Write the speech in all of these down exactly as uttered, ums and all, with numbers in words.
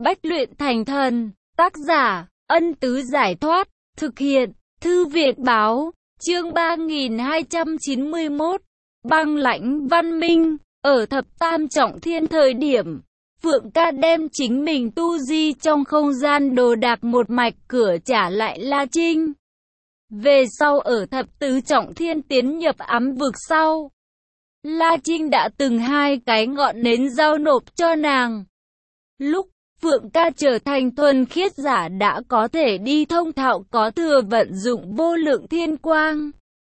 Bách luyện thành thần. Tác giả, Ân Tứ Giải Thoát. Thực hiện, Thư viện Báo. Chương ba nghìn hai trăm chín mươi mốt. Băng lãnh văn minh. Ở thập tam trọng thiên thời điểm, Phượng Ca đem chính mình tu di trong không gian đồ đạc một mạch cửa trả lại La Trinh. Về sau ở thập tứ trọng thiên tiến nhập ám vực sau, La Trinh đã từng hai cái ngọn nến giao nộp cho nàng. Lúc Phượng Ca trở thành thuần khiết giả đã có thể đi thông thạo có thừa vận dụng vô lượng thiên quang.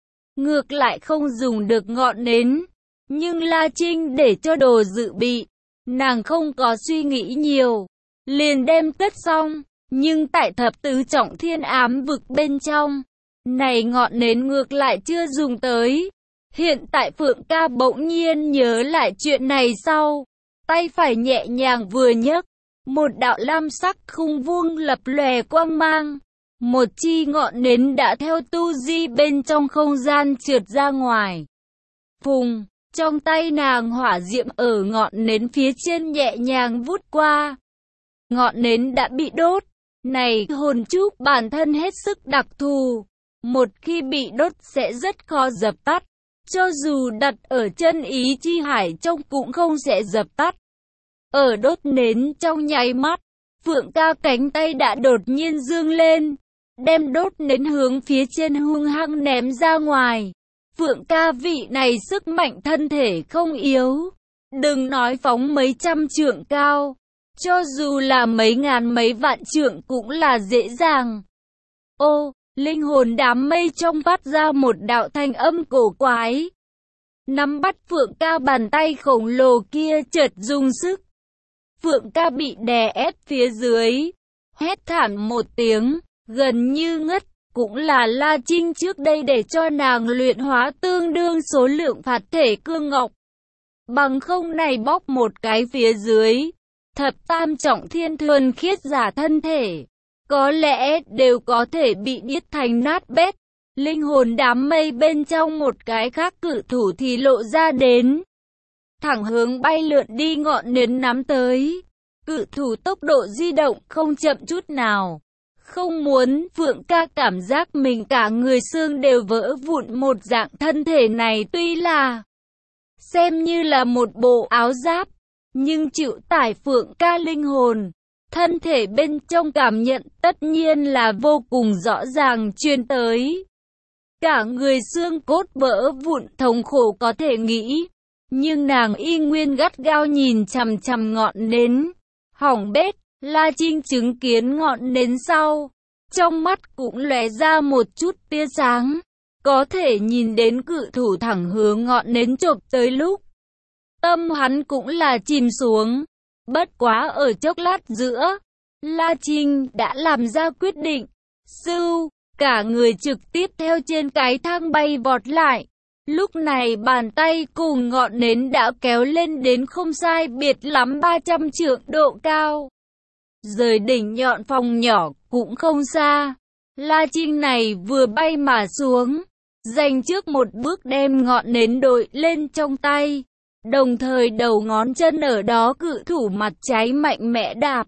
Ngược lại không dùng được ngọn nến, nhưng La Trinh để cho đồ dự bị, nàng không có suy nghĩ nhiều, liền đem cất xong. Nhưng tại thập tứ trọng thiên ám vực bên trong, này ngọn nến ngược lại chưa dùng tới. Hiện tại Phượng Ca bỗng nhiên nhớ lại chuyện này sau, tay phải nhẹ nhàng vừa nhấc, một đạo lam sắc khung vuông lập lòe quang mang, một chi ngọn nến đã theo tu di bên trong không gian trượt ra ngoài. Phùng, trong tay nàng hỏa diệm ở ngọn nến phía trên nhẹ nhàng vút qua. Ngọn nến đã bị đốt. Này hồn trúc bản thân hết sức đặc thù, một khi bị đốt sẽ rất khó dập tắt. Cho dù đặt ở chân ý chi hải trong cũng không sẽ dập tắt. Ở đốt nến trong nháy mắt, Phượng Ca cánh tay đã đột nhiên dương lên, đem đốt nến hướng phía trên hung hăng ném ra ngoài. Phượng Ca vị này sức mạnh thân thể không yếu, đừng nói phóng mấy trăm trượng cao, cho dù là mấy ngàn mấy vạn trượng cũng là dễ dàng. Ô, linh hồn đám mây trong phát ra một đạo thanh âm cổ quái. Nắm bắt Phượng Ca bàn tay khổng lồ kia chợt dùng sức. Phượng Ca bị đè ép phía dưới, hét thảm một tiếng, gần như ngất. Cũng là La Trinh trước đây để cho nàng luyện hóa tương đương số lượng phạt thể cương ngọc. Bằng không này bóc một cái phía dưới, thập tam trọng thiên thuần khiết giả thân thể, có lẽ đều có thể bị điếc thành nát bét. Linh hồn đám mây bên trong một cái khác cự thủ thì lộ ra đến, thẳng hướng bay lượn đi ngọn nến nắm tới. Cự thủ tốc độ di động không chậm chút nào. Không muốn Phượng Ca cảm giác mình cả người xương đều vỡ vụn một dạng thân thể này tuy là xem như là một bộ áo giáp, nhưng chịu tải Phượng Ca linh hồn, thân thể bên trong cảm nhận tất nhiên là vô cùng rõ ràng truyền tới. Cả người xương cốt vỡ vụn thống khổ có thể nghĩ, nhưng nàng y nguyên gắt gao nhìn chằm chằm ngọn nến, hỏng bét. La Trinh chứng kiến ngọn nến sau, trong mắt cũng lóe ra một chút tia sáng, có thể nhìn đến cự thủ thẳng hướng ngọn nến chộp tới lúc. Tâm hắn cũng là chìm xuống, bất quá ở chốc lát giữa, La Trinh đã làm ra quyết định, sưu, cả người trực tiếp theo trên cái thang bay vọt lại. Lúc này bàn tay cùng ngọn nến đã kéo lên đến không sai biệt lắm ba trăm trượng độ cao. Rời đỉnh nhọn phòng nhỏ cũng không xa, La Trinh này vừa bay mà xuống, dành trước một bước đem ngọn nến đội lên trong tay, đồng thời đầu ngón chân ở đó cự thủ mặt trái mạnh mẽ đạp.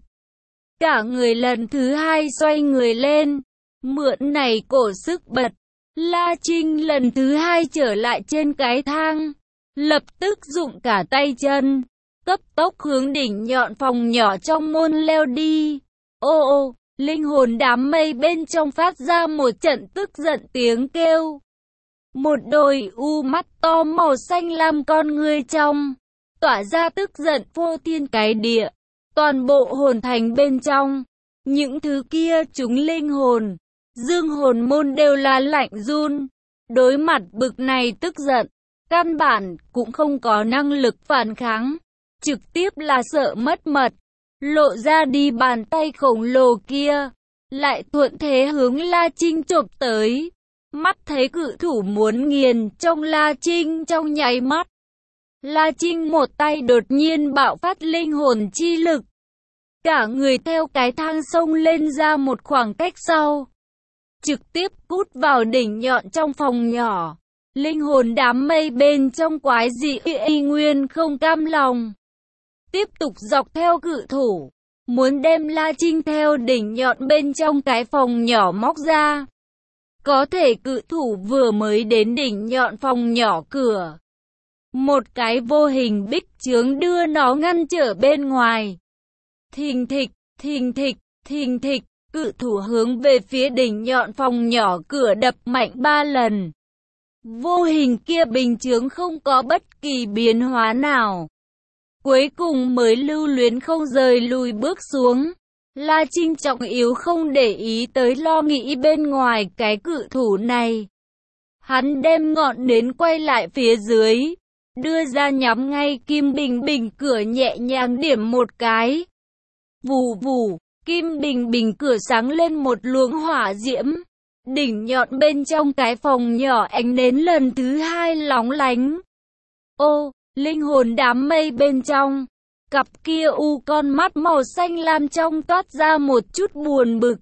Cả người lần thứ hai xoay người lên, mượn này cổ sức bật, La Trinh lần thứ hai trở lại trên cái thang, lập tức dụng cả tay chân, cấp tốc hướng đỉnh nhọn phòng nhỏ trong môn leo đi. Ô ô, linh hồn đám mây bên trong phát ra một trận tức giận tiếng kêu. Một đôi u mắt to màu xanh lam con ngươi trong, tỏa ra tức giận phô thiên cái địa. Toàn bộ hồn thành bên trong, những thứ kia chúng linh hồn, dương hồn môn đều là lạnh run. Đối mặt bực này tức giận, căn bản cũng không có năng lực phản kháng. Trực tiếp là sợ mất mật, lộ ra đi bàn tay khổng lồ kia, lại thuận thế hướng La Trinh chộp tới. Mắt thấy cự thủ muốn nghiền trong La Trinh trong nháy mắt, La Trinh một tay đột nhiên bạo phát linh hồn chi lực, cả người theo cái thang sông lên ra một khoảng cách sau, trực tiếp cút vào đỉnh nhọn trong phòng nhỏ. Linh hồn đám mây bên trong quái dị y nguyên không cam lòng, tiếp tục dọc theo cự thủ, muốn đem La Trinh theo đỉnh nhọn bên trong cái phòng nhỏ móc ra. Có thể cự thủ vừa mới đến đỉnh nhọn phòng nhỏ cửa, một cái vô hình bích chướng đưa nó ngăn trở bên ngoài. Thình thịch, thình thịch, thình thịch, cự thủ hướng về phía đỉnh nhọn phòng nhỏ cửa đập mạnh ba lần. Vô hình kia bình chướng không có bất kỳ biến hóa nào. Cuối cùng mới lưu luyến không rời lùi bước xuống. La Trinh trọng yếu không để ý tới lo nghĩ bên ngoài cái cự thủ này. Hắn đem ngọn nến quay lại phía dưới, đưa ra nhắm ngay kim bình bình cửa nhẹ nhàng điểm một cái. Vù vù, kim bình bình cửa sáng lên một luồng hỏa diễm. Đỉnh nhọn bên trong cái phòng nhỏ ánh nến lần thứ hai lóng lánh. Ô, linh hồn đám mây bên trong. Cặp kia u con mắt màu xanh lam trong toát ra một chút buồn bực.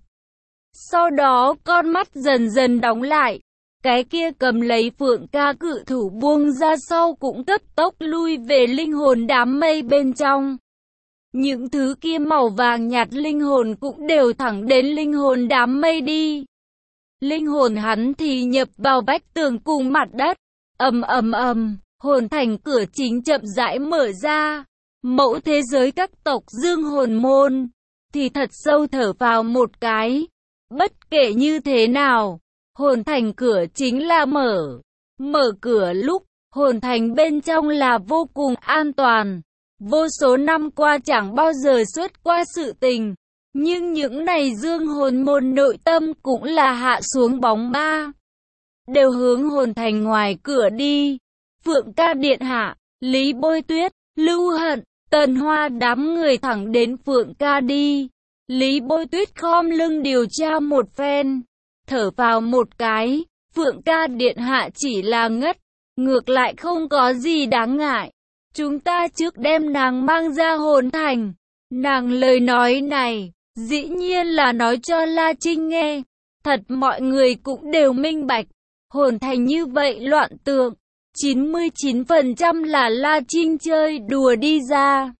Sau đó con mắt dần dần đóng lại. Cái kia cầm lấy phượng ca cự thủ buông ra sau cũng cấp tốc lui về linh hồn đám mây bên trong. Những thứ kia màu vàng nhạt linh hồn cũng đều thẳng đến linh hồn đám mây đi. Linh hồn hắn thì nhập vào vách tường cùng mặt đất. Ầm ầm ầm, hồn thành cửa chính chậm rãi mở ra. Mẫu thế giới các tộc dương hồn môn thì thật sâu thở vào một cái. Bất kể như thế nào, hồn thành cửa chính là mở. Mở cửa lúc, hồn thành bên trong là vô cùng an toàn. Vô số năm qua chẳng bao giờ xuất qua sự tình. Nhưng những này dương hồn môn nội tâm cũng là hạ xuống bóng ma. Đều hướng hồn thành ngoài cửa đi. Phượng ca điện hạ, Lý Bôi Tuyết, Lưu Hận, Tần Hoa đám người thẳng đến Phượng ca đi. Lý Bôi Tuyết khom lưng điều tra một phen. Thở vào một cái, Phượng ca điện hạ chỉ là ngất. Ngược lại không có gì đáng ngại. Chúng ta trước đem nàng mang ra hồn thành. Nàng lời nói này, dĩ nhiên là nói cho La Trinh nghe. Thật mọi người cũng đều minh bạch. Hồn thành như vậy loạn tượng. chín mươi chín phần trăm là La Trinh chơi đùa đi ra.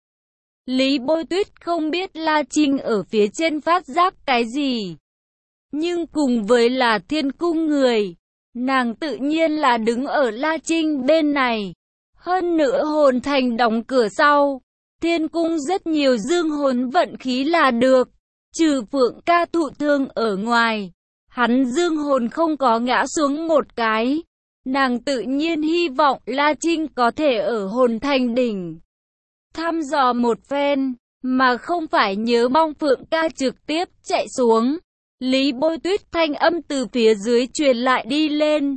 Lý Bôi Tuyết không biết La Trinh ở phía trên phát giác cái gì. Nhưng cùng với là thiên cung người, nàng tự nhiên là đứng ở La Trinh bên này. Hơn nữa hồn thành đóng cửa sau, thiên cung rất nhiều dương hồn vận khí là được. Trừ Phượng ca thụ thương ở ngoài, hắn dương hồn không có ngã xuống một cái. Nàng tự nhiên hy vọng La Trinh có thể ở hồn thành đỉnh thăm dò một phen, mà không phải nhớ mong Phượng ca trực tiếp chạy xuống. Lý Bôi Tuyết thanh âm từ phía dưới truyền lại đi lên.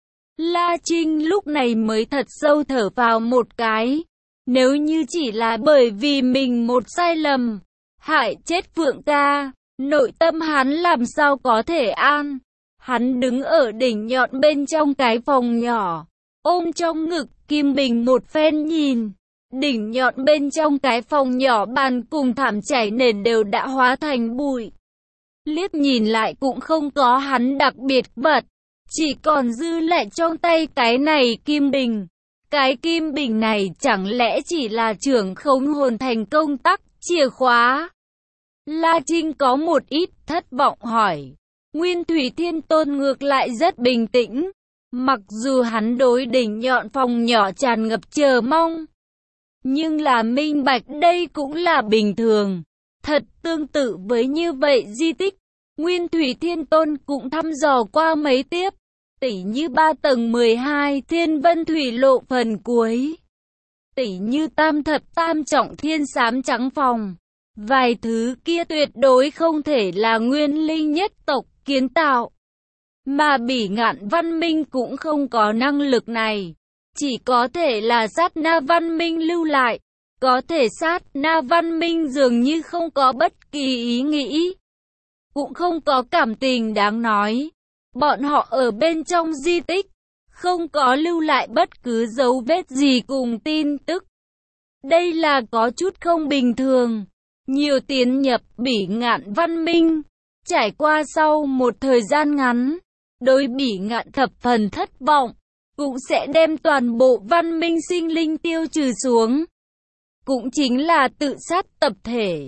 La Trinh lúc này mới thật sâu thở vào một cái. Nếu như chỉ là bởi vì mình một sai lầm, hại chết Phượng ca, nội tâm hắn làm sao có thể an. Hắn đứng ở đỉnh nhọn bên trong cái phòng nhỏ, ôm trong ngực kim bình một phen nhìn. Đỉnh nhọn bên trong cái phòng nhỏ bàn cùng thảm trải nền đều đã hóa thành bụi. Liếc nhìn lại cũng không có hắn đặc biệt bật, chỉ còn dư lại trong tay cái này kim bình. Cái kim bình này chẳng lẽ chỉ là trưởng khống hồn thành công tắc, chìa khóa? La Trinh có một ít thất vọng hỏi. Nguyên Thủy Thiên Tôn ngược lại rất bình tĩnh. Mặc dù hắn đối đỉnh nhọn phòng nhỏ tràn ngập chờ mong, nhưng là minh bạch đây cũng là bình thường. Thật tương tự với như vậy di tích, Nguyên Thủy Thiên Tôn cũng thăm dò qua mấy tiếp. Tỉ như ba tầng mười hai Thiên Vân Thủy Lộ phần cuối. Tỉ như tam thập tam trọng thiên sám trắng phòng. Vài thứ kia tuyệt đối không thể là nguyên linh nhất tộc kiến tạo. Mà Bỉ Ngạn văn minh cũng không có năng lực này. Chỉ có thể là sát na văn minh lưu lại. Có thể sát na văn minh dường như không có bất kỳ ý nghĩ. Cũng không có cảm tình đáng nói. Bọn họ ở bên trong di tích, không có lưu lại bất cứ dấu vết gì cùng tin tức. Đây là có chút không bình thường. Nhiều tiến nhập Bỉ Ngạn văn minh, trải qua sau một thời gian ngắn, đối Bỉ Ngạn thập phần thất vọng, cũng sẽ đem toàn bộ văn minh sinh linh tiêu trừ xuống. Cũng chính là tự sát tập thể.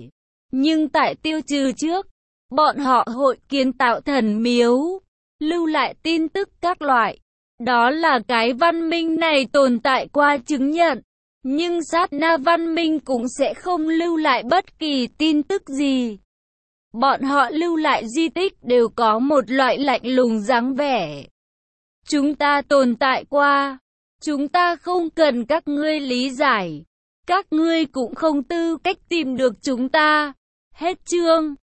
Nhưng tại tiêu trừ trước, bọn họ hội kiến tạo thần miếu, lưu lại tin tức các loại. Đó là cái văn minh này tồn tại qua chứng nhận. Nhưng sát na văn minh cũng sẽ không lưu lại bất kỳ tin tức gì. Bọn họ lưu lại di tích đều có một loại lạnh lùng dáng vẻ. Chúng ta tồn tại qua. Chúng ta không cần các ngươi lý giải. Các ngươi cũng không tư cách tìm được chúng ta. Hết chương.